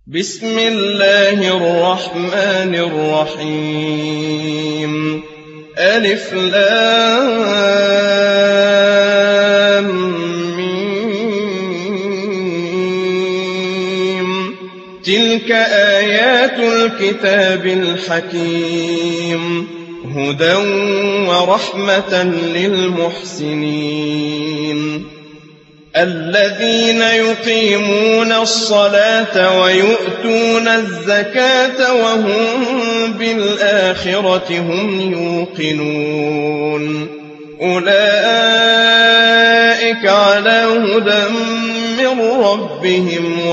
بسم الله الرحمن الرحيم ألف لام ميم تلك آيات الكتاب الحكيم هدى ورحمة للمحسنين الذين يقيمون الصلاة ويؤتون الزكاة وهم بالآخرة هم يوقنون أولئك على هدى من ربهم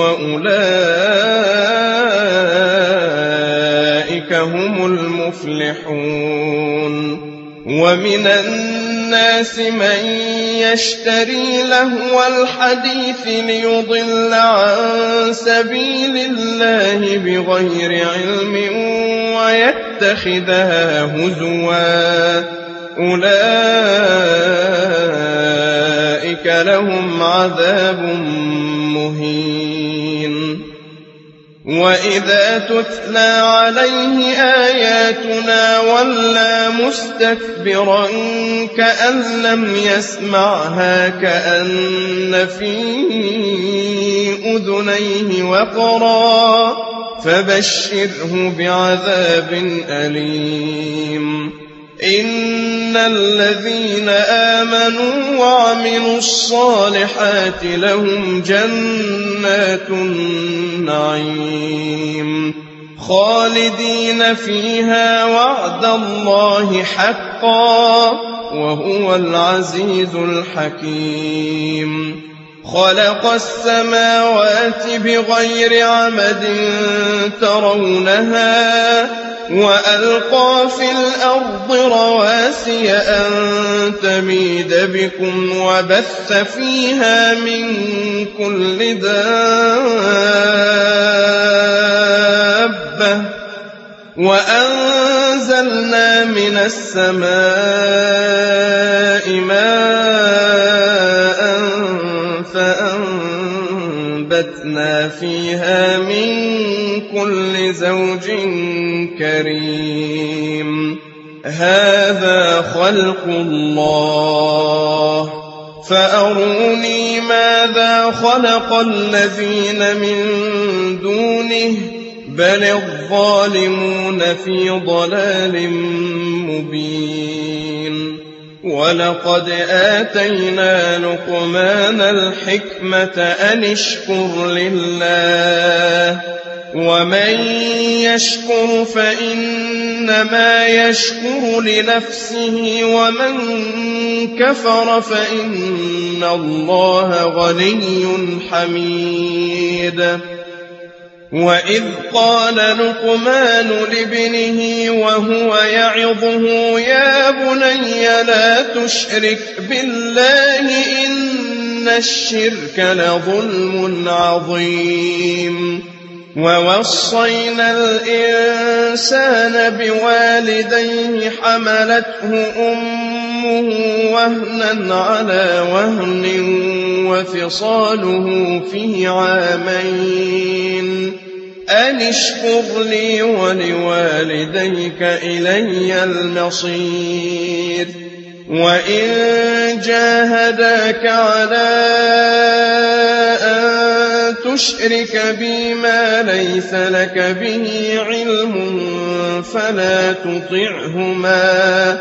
وأولئك هم المفلحون ومن الناس من يشتري لهو الحديث ليضل عن سبيل الله بغير علم ويتخذها هزوا أولئك لهم عذاب مهين وإذا تتلى عليه آياتنا ولى مستكبرا كأن لم يسمعها كأن في أذنيه وقرا فبشره بعذاب أليم إن الذين آمنوا وعملوا الصالحات لهم جنات النعيم خالدين فيها وعد الله حقا وهو العزيز الحكيم خلق السماوات بغير عمد ترونها وألقى في الأرض رواسي أن تميد بكم وبث فيها من كل دابة وأنزلنا من السماء ماء فأنبتنا فيها من كل زوج كريم هذا خلق الله فأروني ماذا خلق الذين من دونه بل الظالمون في ضلال مبين ولقد آتينا لقمان الحكمة أن اشكر لله ومن يشكر فإنما يشكر لنفسه ومن كفر فإن الله غني حميد وإذ قال لقمان لابنه وهو يعظه يا بني لا تشرك بالله إن الشرك لظلم عظيم ووصينا الإنسان بوالديه حملته أمه وهنا على وهن وفصاله في عامين أن اشكر لي ولوالديك إلي المصير وإن جاهداك على أن تشرك بي ما ليس لك به علم فلا تطعهما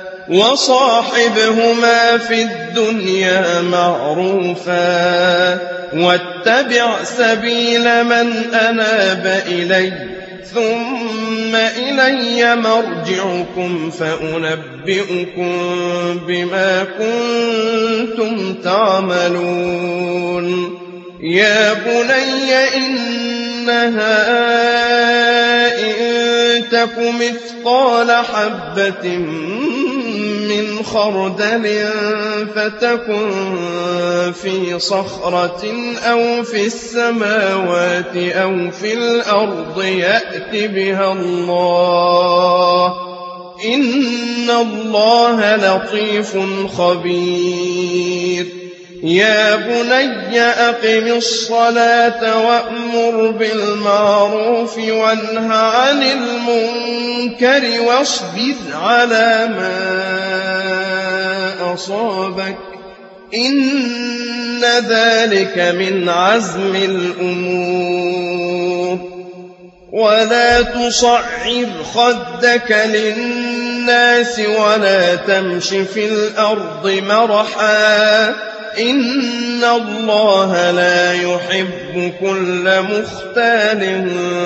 وصاحبهما في الدنيا معروفا واتبع سبيل من أناب إلي ثم إلي مرجعكم فأنبئكم بما كنتم تعملون يا بني إنها إن تك مثقال حبة من خردل فتكن في صخرة أو في السماوات أو في الأرض يأت بها الله إن الله لطيف خبير يا بني أقم الصلاة وأمر بالمعروف وانه عن المنكر واصبر على ما أصابك إن ذلك من عزم الأمور ولا تصعر خدك للناس ولا تمش في الأرض مرحا إن الله لا يحب كل مختال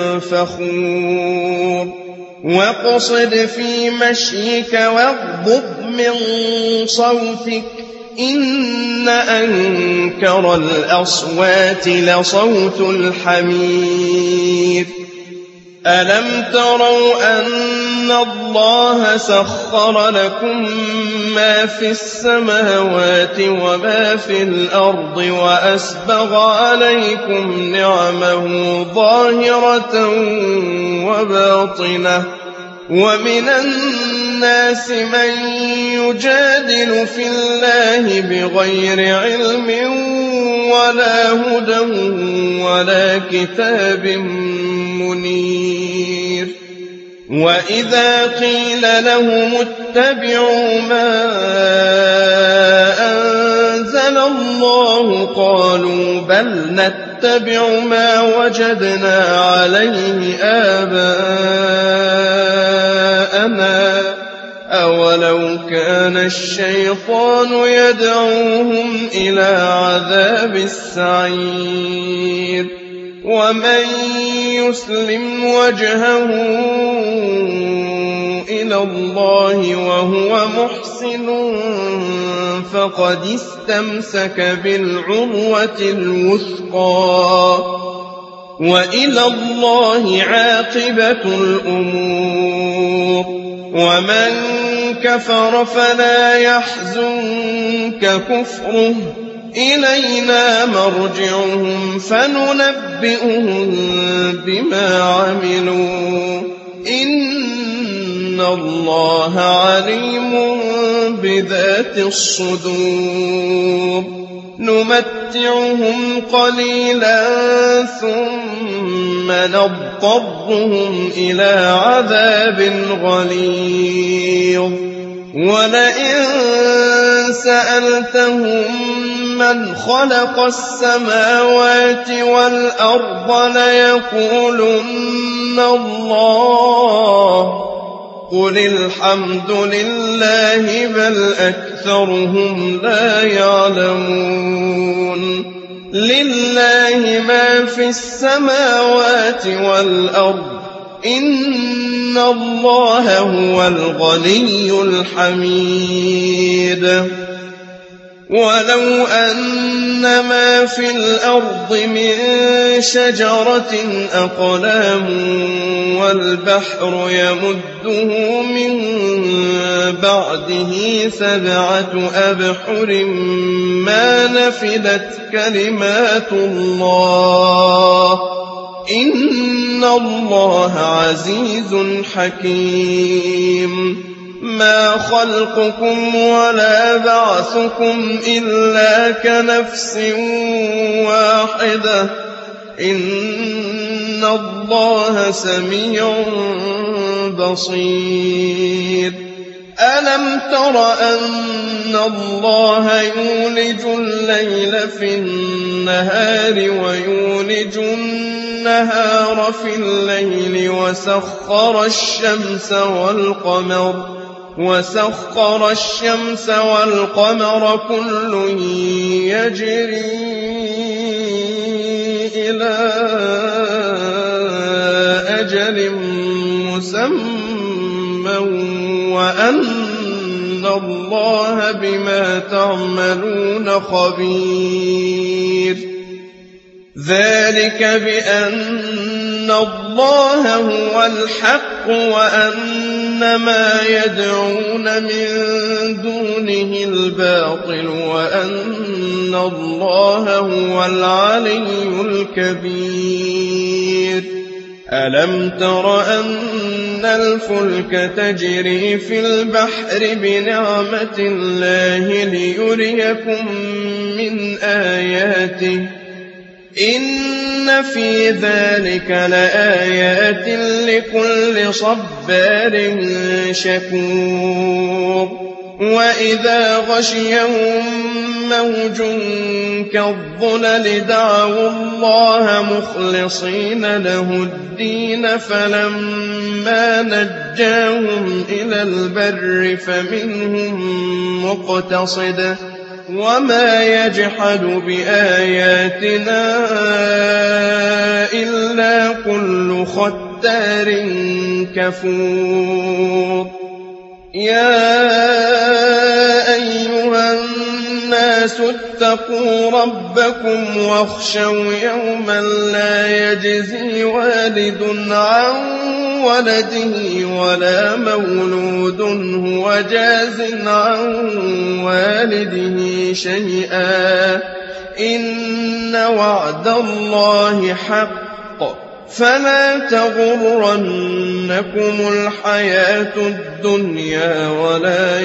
فخور واقصد في مشيك واغضض من صوتك إن أنكر الأصوات لصوت الحمير ألم تروا أن الله سخر لكم ما في السماوات وما في الأرض وأسبغ عليكم نعمه ظاهرة وباطنة ومن الناس من يجادل في الله بغير علم ولا هدى ولا كتاب منير وإذا قيل لهم اتبعوا ما أنزل الله قالوا بل نتبع ما وجدنا عليه آباءنا أولو كان الشيطان يدعوهم إلى عذاب السعير ومن يسلم وجهه إلى الله وهو محسن فقد استمسك بالعروة الوثقى وإلى الله عاقبة الأمور ومن كفر فلا يحزنك كفره إلينا مرجعهم فننبئهم بما عملوا إن الله عليم بذات الصدور نمتعهم قليلا ثم نضطرهم إلى عذاب غليظ ولئن سألتهم من خلق السماوات والأرض ليقولن الله قل الحمد لله بل أكثرهم لا يعلمون لله ما في السماوات والأرض إن الله هو الغني الحميد ولو أن ما في الأرض من شجرة أقلام والبحر يمده من بعده 7 أبحر ما نفدت كلمات الله إن الله عزيز حكيم ما خلقكم ولا بعثكم إلا كنفس واحدة إن الله سميع بصير ألم تر أن الله يولج الليل في النهار ويولج النهار في الليل وسخر الشمس والقمر كل يجري إلى أجل مسمى وأن الله بما تعملون خبير ذلك بأن الله هو الحق وأن ما يدعون من دونه الباطل وأن الله هو العلي الكبير ألم تر أن الفلك تجري في البحر بنعمة الله ليريكم من آياته إن في ذلك لآيات لكل صبار شكور وإذا غشيهم موج كالظلل دعوا الله مخلصين له الدين فلما نجاهم إلى البر فمنهم مقتصد وما يجحد بآياتنا إلا كل ختار كفور يا أيها الناس اتقوا ربكم واخشوا يوما لا يجزي والد عن ولده ولا مولود هو جاز عن والده شيئا إن وعد الله حق فلا تغرنكم الحياة الدنيا ولا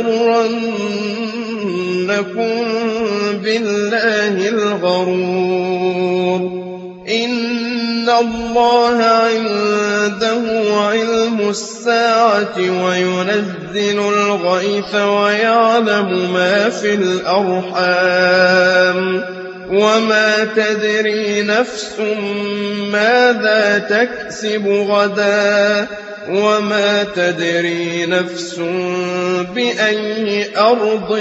يغرنكم بالله الغرور إن الله عنده علم الساعة وينزل الغيث ويعلم ما في الأرحام وما تدري نفس ماذا تكسب غدا وما تدري نفس بأي أرض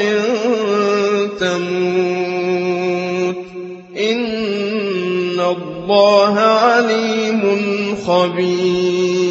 تموت إن الله عليم خبير